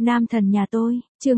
Nam thần nhà tôi, chương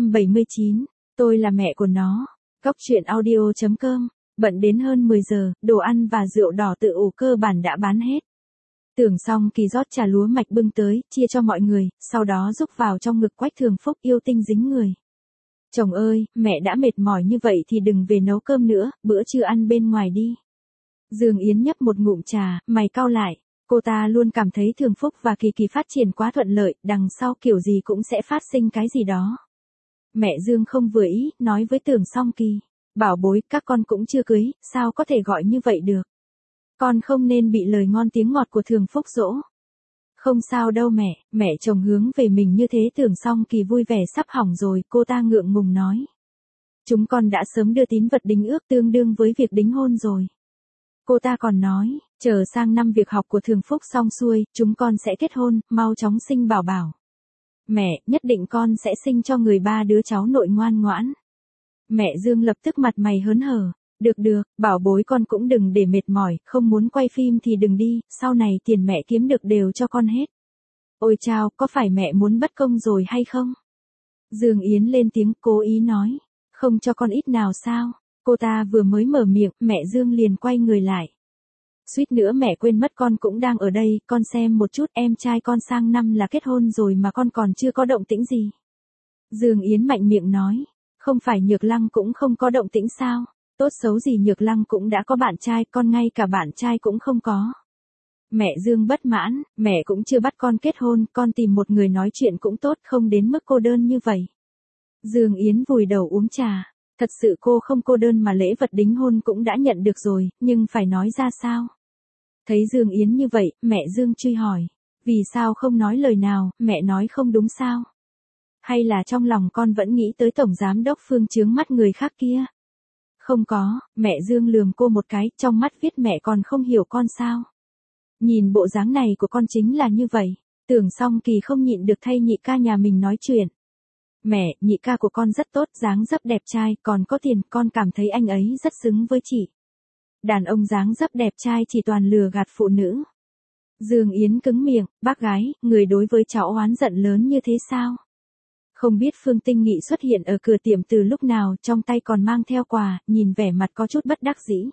279, tôi là mẹ của nó. Cốc truyện audio.com, bận đến hơn 10 giờ, đồ ăn và rượu đỏ tự ủ cơ bản đã bán hết. Tưởng xong Kỳ rót trà lúa mạch bưng tới, chia cho mọi người, sau đó rúc vào trong ngực Quách Thường Phúc yêu tinh dính người. Chồng ơi, mẹ đã mệt mỏi như vậy thì đừng về nấu cơm nữa, bữa trưa ăn bên ngoài đi. Dương Yến nhấp một ngụm trà, mày cau lại. Cô ta luôn cảm thấy Thường Phúc và Kỳ Kỳ phát triển quá thuận lợi, đằng sau kiểu gì cũng sẽ phát sinh cái gì đó. Mẹ Dương không vừa ý, nói với Tưởng Song Kỳ, bảo bối, các con cũng chưa cưới, sao có thể gọi như vậy được. Con không nên bị lời ngon tiếng ngọt của Thường Phúc dỗ. Không sao đâu mẹ chồng hướng về mình như thế. Tưởng Song Kỳ vui vẻ sắp hỏng rồi, cô ta ngượng ngùng nói. Chúng con đã sớm đưa tín vật đính ước tương đương với việc đính hôn rồi. Cô ta còn nói, chờ sang năm việc học của Thường Phúc xong xuôi, chúng con sẽ kết hôn, mau chóng sinh bảo bảo. Mẹ, nhất định con sẽ sinh cho người 3 đứa cháu nội ngoan ngoãn. Mẹ Dương lập tức mặt mày hớn hở. Được, bảo bối con cũng đừng để mệt mỏi, không muốn quay phim thì đừng đi, sau này tiền mẹ kiếm được đều cho con hết. Ôi chao, có phải mẹ muốn bất công rồi hay không? Dương Yến lên tiếng cố ý nói, không cho con ít nào sao? Cô ta vừa mới mở miệng, mẹ Dương liền quay người lại. Suýt nữa mẹ quên mất con cũng đang ở đây, con xem một chút, em trai con sang năm là kết hôn rồi mà con còn chưa có động tĩnh gì. Dương Yến mạnh miệng nói, không phải Nhược Lăng cũng không có động tĩnh sao? Tốt xấu gì Nhược Lăng cũng đã có bạn trai, con ngay cả bạn trai cũng không có. Mẹ Dương bất mãn, mẹ cũng chưa bắt con kết hôn, con tìm một người nói chuyện cũng tốt, không đến mức cô đơn như vậy. Dương Yến vùi đầu uống trà. Thật sự cô không cô đơn mà lễ vật đính hôn cũng đã nhận được rồi, nhưng phải nói ra sao? Thấy Dương Yến như vậy, mẹ Dương truy hỏi. Vì sao không nói lời nào, mẹ nói không đúng sao? Hay là trong lòng con vẫn nghĩ tới Tổng Giám Đốc Phương chướng mắt người khác kia? Không có, mẹ Dương lườm cô một cái, trong mắt viết mẹ còn không hiểu con sao? Nhìn bộ dáng này của con chính là như vậy. Tưởng Song Kỳ không nhịn được thay nhị ca nhà mình nói chuyện. Mẹ, nhị ca của con rất tốt, dáng dấp đẹp trai, còn có tiền, con cảm thấy anh ấy rất xứng với chị. Đàn ông dáng dấp đẹp trai chỉ toàn lừa gạt phụ nữ. Dương Yến cứng miệng, bác gái, người đối với cháu oán giận lớn như thế sao? Không biết Phương Tinh Nghị xuất hiện ở cửa tiệm từ lúc nào, trong tay còn mang theo quà, nhìn vẻ mặt có chút bất đắc dĩ.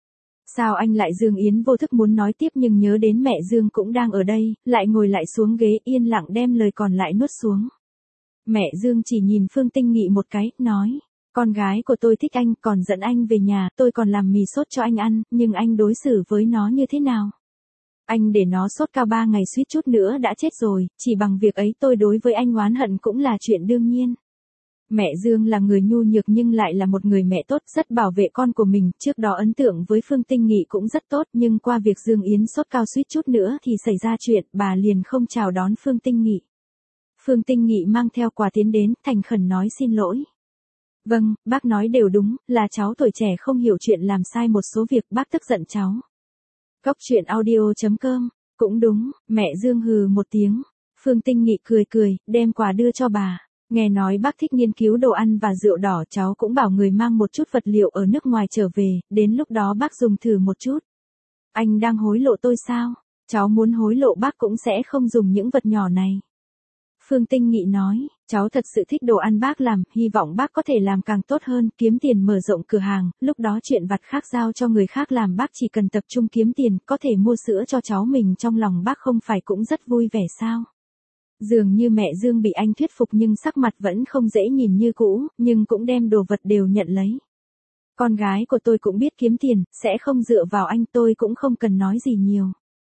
Sao anh lại? Dương Yến vô thức muốn nói tiếp nhưng nhớ đến mẹ Dương cũng đang ở đây, lại ngồi lại xuống ghế yên lặng đem lời còn lại nuốt xuống. Mẹ Dương chỉ nhìn Phương Tinh Nghị một cái, nói, con gái của tôi thích anh, còn dẫn anh về nhà, tôi còn làm mì sốt cho anh ăn, nhưng anh đối xử với nó như thế nào? Anh để nó sốt cao 3 ngày suýt chút nữa đã chết rồi, chỉ bằng việc ấy tôi đối với anh oán hận cũng là chuyện đương nhiên. Mẹ Dương là người nhu nhược nhưng lại là một người mẹ tốt, rất bảo vệ con của mình, trước đó ấn tượng với Phương Tinh Nghị cũng rất tốt, nhưng qua việc Dương Yến sốt cao suýt chút nữa thì xảy ra chuyện, bà liền không chào đón Phương Tinh Nghị. Phương Tinh Nghị mang theo quà tiến đến, thành khẩn nói xin lỗi. Vâng, bác nói đều đúng, là cháu tuổi trẻ không hiểu chuyện làm sai một số việc, bác tức giận cháu. Cốc truyện audio.com, cũng đúng, mẹ Dương hừ một tiếng. Phương Tinh Nghị cười, đem quà đưa cho bà. Nghe nói bác thích nghiên cứu đồ ăn và rượu đỏ, cháu cũng bảo người mang một chút vật liệu ở nước ngoài trở về, đến lúc đó bác dùng thử một chút. Anh đang hối lộ tôi sao? Cháu muốn hối lộ bác cũng sẽ không dùng những vật nhỏ này. Phương Tinh Nghị nói, cháu thật sự thích đồ ăn bác làm, hy vọng bác có thể làm càng tốt hơn, kiếm tiền mở rộng cửa hàng, lúc đó chuyện vặt khác giao cho người khác làm, bác chỉ cần tập trung kiếm tiền, có thể mua sữa cho cháu mình, trong lòng bác không phải cũng rất vui vẻ sao? Dường như mẹ Dương bị anh thuyết phục nhưng sắc mặt vẫn không dễ nhìn như cũ, nhưng cũng đem đồ vật đều nhận lấy. Con gái của tôi cũng biết kiếm tiền, sẽ không dựa vào anh, tôi cũng không cần nói gì nhiều.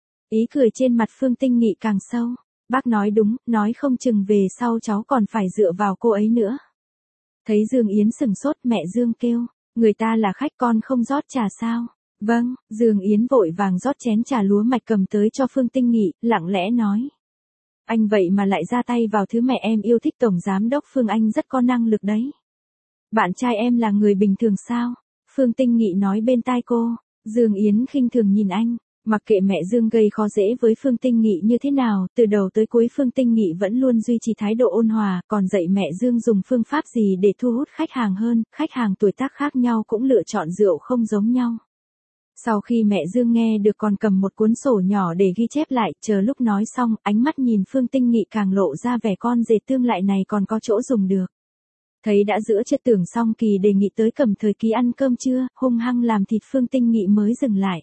Ý cười trên mặt Phương Tinh Nghị càng sâu. Bác nói đúng, nói không chừng về sau cháu còn phải dựa vào cô ấy nữa. Thấy Dương Yến sừng sốt, mẹ Dương kêu, người ta là khách con không rót trà sao? Vâng, Dương Yến vội vàng rót chén trà lúa mạch cầm tới cho Phương Tinh Nghị, lặng lẽ nói. Anh vậy mà lại ra tay vào thứ mẹ em yêu thích. Tổng Giám Đốc Phương anh rất có năng lực đấy. Bạn trai em là người bình thường sao? Phương Tinh Nghị nói bên tai cô. Dương Yến khinh thường nhìn anh. Mặc kệ mẹ Dương gây khó dễ với Phương Tinh Nghị như thế nào, từ đầu tới cuối Phương Tinh Nghị vẫn luôn duy trì thái độ ôn hòa, còn dạy mẹ Dương dùng phương pháp gì để thu hút khách hàng hơn, khách hàng tuổi tác khác nhau cũng lựa chọn rượu không giống nhau. Sau khi mẹ Dương nghe được còn cầm một cuốn sổ nhỏ để ghi chép lại, chờ lúc nói xong, ánh mắt nhìn Phương Tinh Nghị càng lộ ra vẻ con dệt tương lại này còn có chỗ dùng được. Thấy đã giữa trưa Tưởng Song Kỳ đề nghị tới Cẩm Thời Ký ăn cơm trưa, hung hăng làm thịt Phương Tinh Nghị mới dừng lại.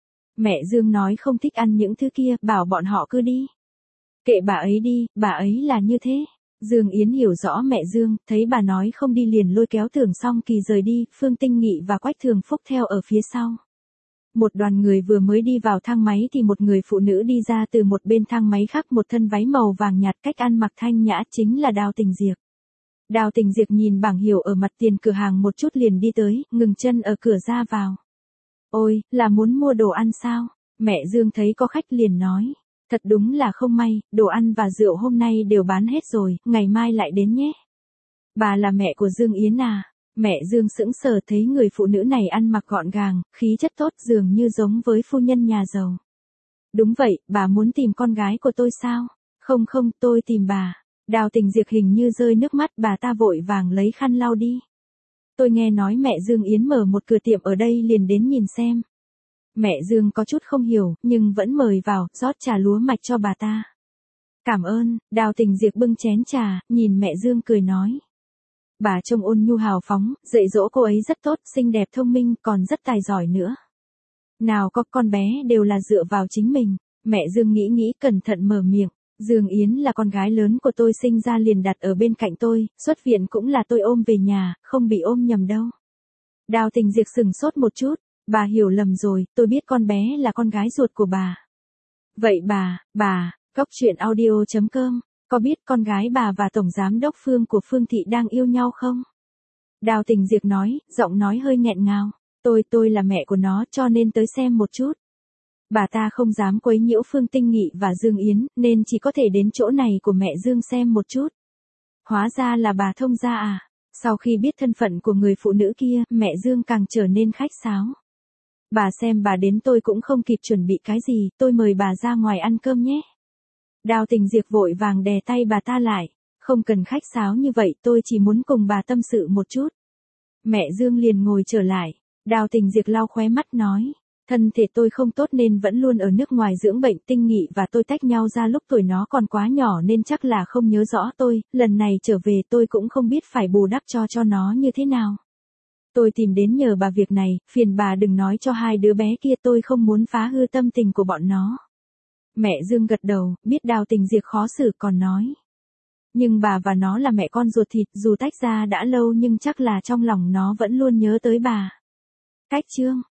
Mẹ Dương nói không thích ăn những thứ kia, bảo bọn họ cứ đi. Kệ bà ấy đi, bà ấy là như thế. Dương Yến hiểu rõ mẹ Dương, thấy bà nói không đi liền lôi kéo Tưởng Song Kỳ rời đi, Phương Tinh Nghị và Quách Thường Phúc theo ở phía sau. Một đoàn người vừa mới đi vào thang máy thì một người phụ nữ đi ra từ một bên thang máy khác, một thân váy màu vàng nhạt, cách ăn mặc thanh nhã, chính là Đào Tình Diệp. Đào Tình Diệp nhìn bảng hiệu ở mặt tiền cửa hàng một chút liền đi tới, ngừng chân ở cửa ra vào. Ôi, là muốn mua đồ ăn sao? Mẹ Dương thấy có khách liền nói. Thật đúng là không may, đồ ăn và rượu hôm nay đều bán hết rồi, ngày mai lại đến nhé. Bà là mẹ của Dương Yến à? Mẹ Dương sững sờ thấy người phụ nữ này ăn mặc gọn gàng, khí chất tốt, dường như giống với phu nhân nhà giàu. Đúng vậy, bà muốn tìm con gái của tôi sao? Không không, tôi tìm bà. Đào Tình Diệp hình như rơi nước mắt, bà ta vội vàng lấy khăn lau đi. Tôi nghe nói mẹ Dương Yến mở một cửa tiệm ở đây liền đến nhìn xem. Mẹ Dương có chút không hiểu, nhưng vẫn mời vào, rót trà lúa mạch cho bà ta. Cảm ơn, Đào Tình Diệp bưng chén trà, nhìn mẹ Dương cười nói. Bà trông ôn nhu hào phóng, dạy dỗ cô ấy rất tốt, xinh đẹp thông minh, còn rất tài giỏi nữa. Nào có, con bé đều là dựa vào chính mình. Mẹ Dương nghĩ nghĩ cẩn thận mở miệng. Dương Yến là con gái lớn của tôi, sinh ra liền đặt ở bên cạnh tôi, xuất viện cũng là tôi ôm về nhà, không bị ôm nhầm đâu. Đào Tình Diệp sừng sốt một chút. Bà hiểu lầm rồi, tôi biết con bé là con gái ruột của bà. Vậy bà, Goctruyện.audio.com, có biết con gái bà và Tổng Giám đốc Phương của Phương Thị đang yêu nhau không? Đào Tình Diệp nói, giọng nói hơi nghẹn ngào. Tôi là mẹ của nó cho nên tới xem một chút. Bà ta không dám quấy nhiễu Phương Tinh Nghị và Dương Yến, nên chỉ có thể đến chỗ này của mẹ Dương xem một chút. Hóa ra là bà thông gia à? Sau khi biết thân phận của người phụ nữ kia, mẹ Dương càng trở nên khách sáo. Bà xem bà đến tôi cũng không kịp chuẩn bị cái gì, tôi mời bà ra ngoài ăn cơm nhé. Đào Tình Diệp vội vàng đè tay bà ta lại. Không cần khách sáo như vậy, tôi chỉ muốn cùng bà tâm sự một chút. Mẹ Dương liền ngồi trở lại. Đào Tình Diệp lau khóe mắt nói. Thân thể tôi không tốt nên vẫn luôn ở nước ngoài dưỡng bệnh. Tinh Nghị và tôi tách nhau ra lúc tuổi nó còn quá nhỏ nên chắc là không nhớ rõ tôi. Lần này trở về tôi cũng không biết phải bù đắp cho nó như thế nào. Tôi tìm đến nhờ bà việc này, phiền bà đừng nói cho hai đứa bé kia, tôi không muốn phá hư tâm tình của bọn nó. Mẹ Dương gật đầu, biết Đào Tình Diệp khó xử còn nói. Nhưng bà và nó là mẹ con ruột thịt, dù tách ra đã lâu nhưng chắc là trong lòng nó vẫn luôn nhớ tới bà. Cách chương